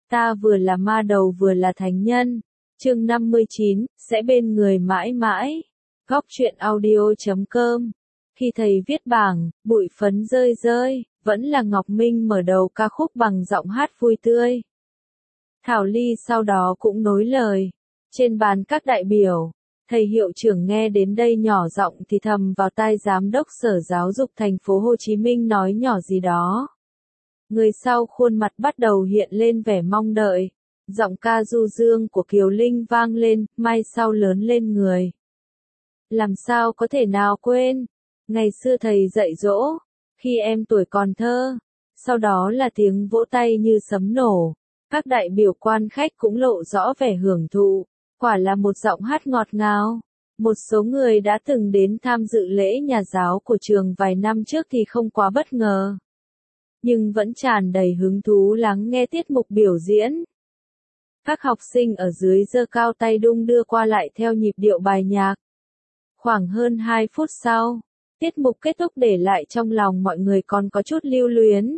Ta vừa là ma đầu vừa là thánh nhân. Chương 59, sẽ bên người mãi mãi. Góc truyện audio.com. Khi thầy viết bảng, bụi phấn rơi rơi, vẫn là Ngọc Minh mở đầu ca khúc bằng giọng hát vui tươi. Thảo Ly sau đó cũng nối lời. Trên bàn các đại biểu, thầy hiệu trưởng nghe đến đây nhỏ giọng thì thầm vào tai giám đốc Sở Giáo dục thành phố Hồ Chí Minh nói nhỏ gì đó. Người sau khuôn mặt bắt đầu hiện lên vẻ mong đợi. Giọng ca du dương của Kiều Linh vang lên, mai sau lớn lên người. Làm sao có thể nào quên, ngày xưa thầy dạy dỗ, khi em tuổi còn thơ. Sau đó là tiếng vỗ tay như sấm nổ. Các đại biểu quan khách cũng lộ rõ vẻ hưởng thụ. Quả là một giọng hát ngọt ngào. Một số người đã từng đến tham dự lễ nhà giáo của trường vài năm trước thì không quá bất ngờ, nhưng vẫn tràn đầy hứng thú lắng nghe tiết mục biểu diễn. Các học sinh ở dưới giơ cao tay đung đưa qua lại theo nhịp điệu bài nhạc. Khoảng hơn 2 phút sau, tiết mục kết thúc để lại trong lòng mọi người còn có chút lưu luyến.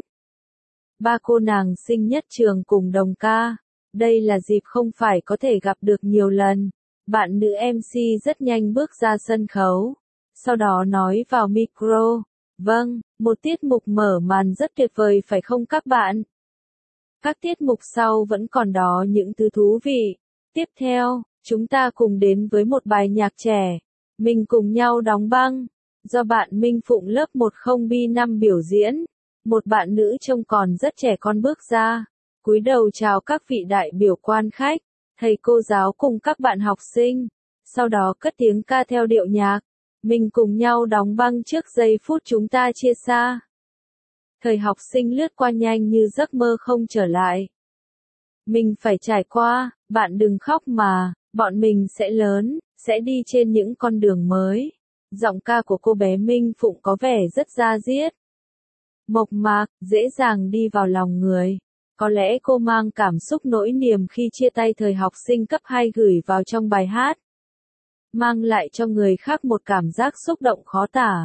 Ba cô nàng xinh nhất trường cùng đồng ca. Đây là dịp không phải có thể gặp được nhiều lần. Bạn nữ MC rất nhanh bước ra sân khấu. Sau đó nói vào micro. Vâng, một tiết mục mở màn rất tuyệt vời phải không các bạn? Các tiết mục sau vẫn còn đó những thứ thú vị. Tiếp theo, chúng ta cùng đến với một bài nhạc trẻ. Mình cùng nhau đóng băng. Do bạn Minh Phụng lớp 10B5 biểu diễn. Một bạn nữ trông còn rất trẻ con bước ra. Cúi đầu chào các vị đại biểu quan khách, thầy cô giáo cùng các bạn học sinh. Sau đó cất tiếng ca theo điệu nhạc. Mình cùng nhau đóng băng trước giây phút chúng ta chia xa. Thời học sinh lướt qua nhanh như giấc mơ không trở lại. Mình phải trải qua, bạn đừng khóc mà, bọn mình sẽ lớn, sẽ đi trên những con đường mới. Giọng ca của cô bé Minh Phụng có vẻ rất da diết, mộc mạc, dễ dàng đi vào lòng người. Có lẽ cô mang cảm xúc nỗi niềm khi chia tay thời học sinh cấp 2 gửi vào trong bài hát, mang lại cho người khác một cảm giác xúc động khó tả.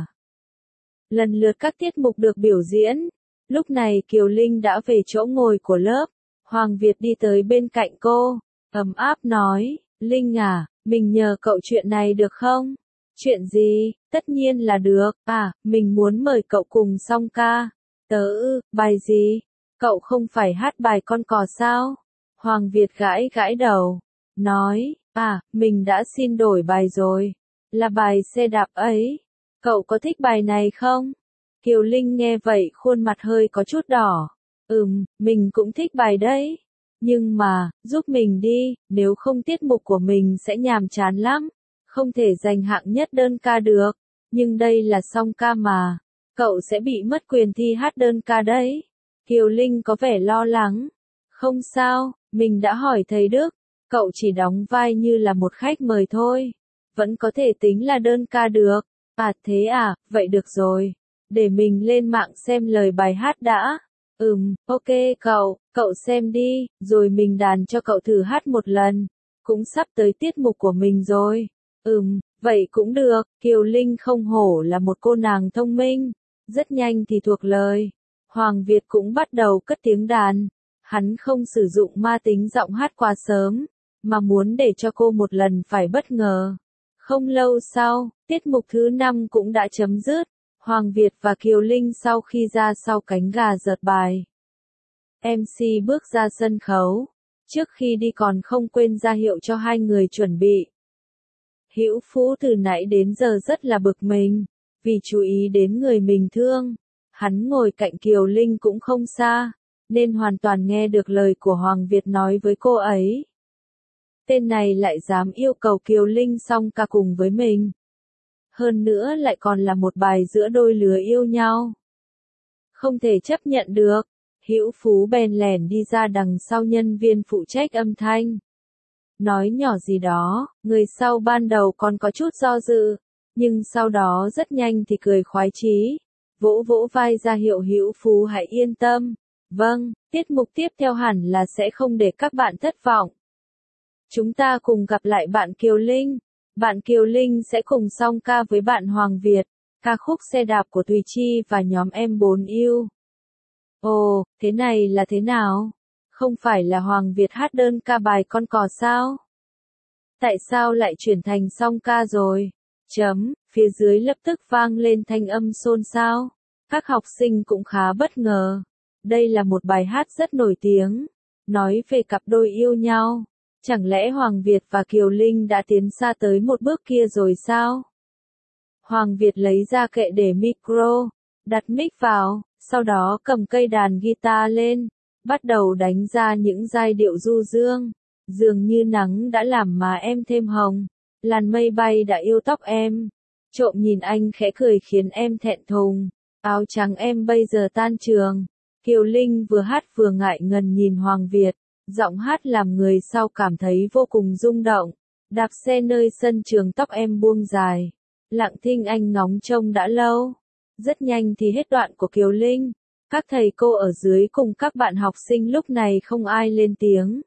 Lần lượt các tiết mục được biểu diễn. Lúc này Kiều Linh đã về chỗ ngồi của lớp. Hoàng Việt đi tới bên cạnh cô, ấm áp nói, Linh à, mình nhờ cậu chuyện này được không? Chuyện gì? Tất nhiên là được. À, mình muốn mời cậu cùng song ca. Bài gì? Cậu không phải hát bài Con Cò sao? Hoàng Việt gãi gãi đầu, nói, à, mình đã xin đổi bài rồi. Là bài Xe đạp ấy. Cậu có thích bài này không? Kiều Linh nghe vậy khuôn mặt hơi có chút đỏ. Mình cũng thích bài đấy. Nhưng mà, giúp mình đi, nếu không tiết mục của mình sẽ nhàm chán lắm. Không thể giành hạng nhất đơn ca được. Nhưng đây là song ca mà. Cậu sẽ bị mất quyền thi hát đơn ca đấy. Kiều Linh có vẻ lo lắng. Không sao, mình đã hỏi thầy Đức. Cậu chỉ đóng vai như là một khách mời thôi. Vẫn có thể tính là đơn ca được. À thế à, vậy được rồi. Để mình lên mạng xem lời bài hát đã. Ok cậu xem đi, rồi mình đàn cho cậu thử hát một lần. Cũng sắp tới tiết mục của mình rồi. Vậy cũng được. Kiều Linh không hổ là một cô nàng thông minh. Rất nhanh thì thuộc lời. Hoàng Việt cũng bắt đầu cất tiếng đàn. Hắn không sử dụng ma tính giọng hát quá sớm, mà muốn để cho cô một lần phải bất ngờ. Không lâu sau, tiết mục thứ 5 cũng đã chấm dứt. Hoàng Việt và Kiều Linh sau khi ra sau cánh gà giật bài. MC bước ra sân khấu. Trước khi đi còn không quên ra hiệu cho hai người chuẩn bị. Hữu Phú từ nãy đến giờ rất là bực mình, vì chú ý đến người mình thương. Hắn ngồi cạnh Kiều Linh cũng không xa, nên hoàn toàn nghe được lời của Hoàng Việt nói với cô ấy. Tên này lại dám yêu cầu Kiều Linh song ca cùng với mình. Hơn nữa lại còn là một bài giữa đôi lứa yêu nhau. Không thể chấp nhận được. Hữu Phú bèn lẻn đi ra đằng sau nhân viên phụ trách âm thanh. Nói nhỏ gì đó, người sau ban đầu còn có chút do dự, nhưng sau đó rất nhanh thì cười khoái chí. Vỗ vỗ vai ra hiệu Hữu Phú hãy yên tâm. Vâng, tiết mục tiếp theo hẳn là sẽ không để các bạn thất vọng. Chúng ta cùng gặp lại bạn Kiều Linh. Bạn Kiều Linh sẽ cùng song ca với bạn Hoàng Việt, ca khúc Xe đạp của Thùy Chi và nhóm Em4U. Ồ, thế này là thế nào? Không phải là Hoàng Việt hát đơn ca bài con cò sao? Tại sao lại chuyển thành song ca rồi? Phía dưới lập tức vang lên thanh âm xôn xao. Các học sinh cũng khá bất ngờ. Đây là một bài hát rất nổi tiếng, nói về cặp đôi yêu nhau. Chẳng lẽ Hoàng Việt và Kiều Linh đã tiến xa tới một bước kia rồi sao? Hoàng Việt lấy ra kệ để micro, đặt mic vào, sau đó cầm cây đàn guitar lên, bắt đầu đánh ra những giai điệu du dương. Dường như nắng đã làm má em thêm hồng, làn mây bay đã yêu tóc em. Trộm nhìn anh khẽ cười khiến em thẹn thùng. Áo trắng em bây giờ tan trường. Kiều Linh vừa hát vừa ngại ngần nhìn Hoàng Việt. Giọng hát làm người sau cảm thấy vô cùng rung động. Đạp xe nơi sân trường tóc em buông dài. Lặng thinh anh ngóng trông đã lâu. Rất nhanh thì hết đoạn của Kiều Linh. Các thầy cô ở dưới cùng các bạn học sinh lúc này không ai lên tiếng.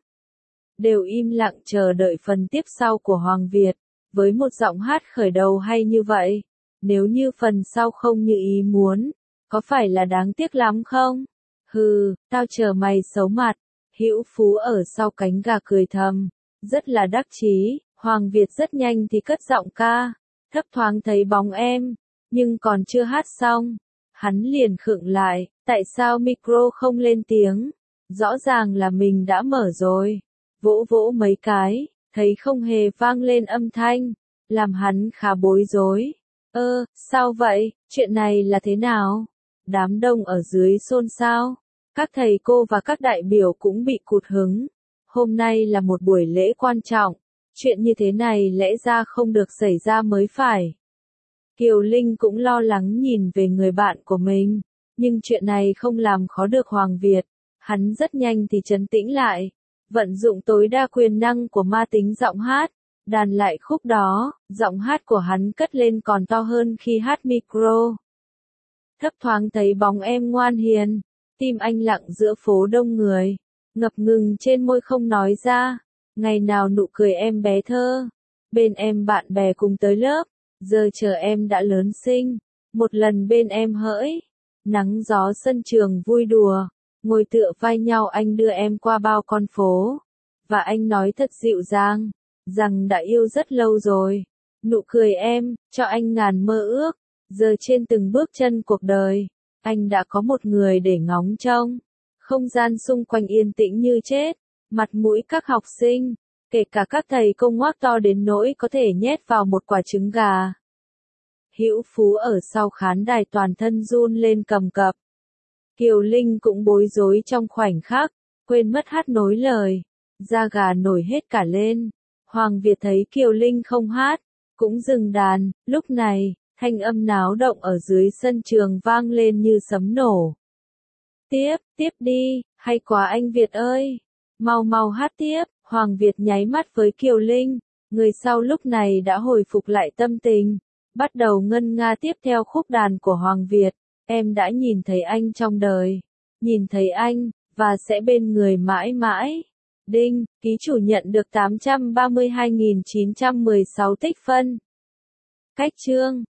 Đều im lặng chờ đợi phần tiếp sau của Hoàng Việt. Với một giọng hát khởi đầu hay như vậy, nếu như phần sau không như ý muốn, có phải là đáng tiếc lắm không? Hừ, tao chờ mày xấu mặt. Hữu Phú ở sau cánh gà cười thầm, rất là đắc chí. Hoàng Việt rất nhanh thì cất giọng ca, thấp thoáng thấy bóng em, nhưng còn chưa hát xong, hắn liền khựng lại, tại sao micro không lên tiếng? Rõ ràng là mình đã mở rồi. Vỗ vỗ mấy cái, thấy không hề vang lên âm thanh, làm hắn khá bối rối. Sao vậy, chuyện này là thế nào? Đám đông ở dưới xôn xao, các thầy cô và các đại biểu cũng bị cụt hứng. Hôm nay là một buổi lễ quan trọng, chuyện như thế này lẽ ra không được xảy ra mới phải. Kiều Linh cũng lo lắng nhìn về người bạn của mình, nhưng chuyện này không làm khó được Hoàng Việt, hắn rất nhanh thì trấn tĩnh lại. Vận dụng tối đa quyền năng của ma tính giọng hát, đàn lại khúc đó, giọng hát của hắn cất lên còn to hơn khi hát micro. Thấp thoáng thấy bóng em ngoan hiền, tim anh lặng giữa phố đông người, ngập ngừng trên môi không nói ra, ngày nào nụ cười em bé thơ, bên em bạn bè cùng tới lớp, giờ chờ em đã lớn xinh, một lần bên em hỡi, nắng gió sân trường vui đùa. Ngồi tựa vai nhau anh đưa em qua bao con phố. Và anh nói thật dịu dàng, rằng đã yêu rất lâu rồi. Nụ cười em, cho anh ngàn mơ ước. Giờ trên từng bước chân cuộc đời, anh đã có một người để ngóng trông. Không gian xung quanh yên tĩnh như chết. Mặt mũi các học sinh, kể cả các thầy cô ngoác to đến nỗi có thể nhét vào một quả trứng gà. Hữu Phú ở sau khán đài toàn thân run lên cầm cập. Kiều Linh cũng bối rối trong khoảnh khắc, quên mất hát nối lời, da gà nổi hết cả lên. Hoàng Việt thấy Kiều Linh không hát, cũng dừng đàn, lúc này, thanh âm náo động ở dưới sân trường vang lên như sấm nổ. Tiếp đi, hay quá anh Việt ơi, mau hát tiếp. Hoàng Việt nháy mắt với Kiều Linh, người sau lúc này đã hồi phục lại tâm tình, bắt đầu ngân nga tiếp theo khúc đàn của Hoàng Việt. Em đã nhìn thấy anh trong đời, nhìn thấy anh, và sẽ bên người mãi mãi. Đinh, ký chủ nhận được 832.916 tích phân. Cách chương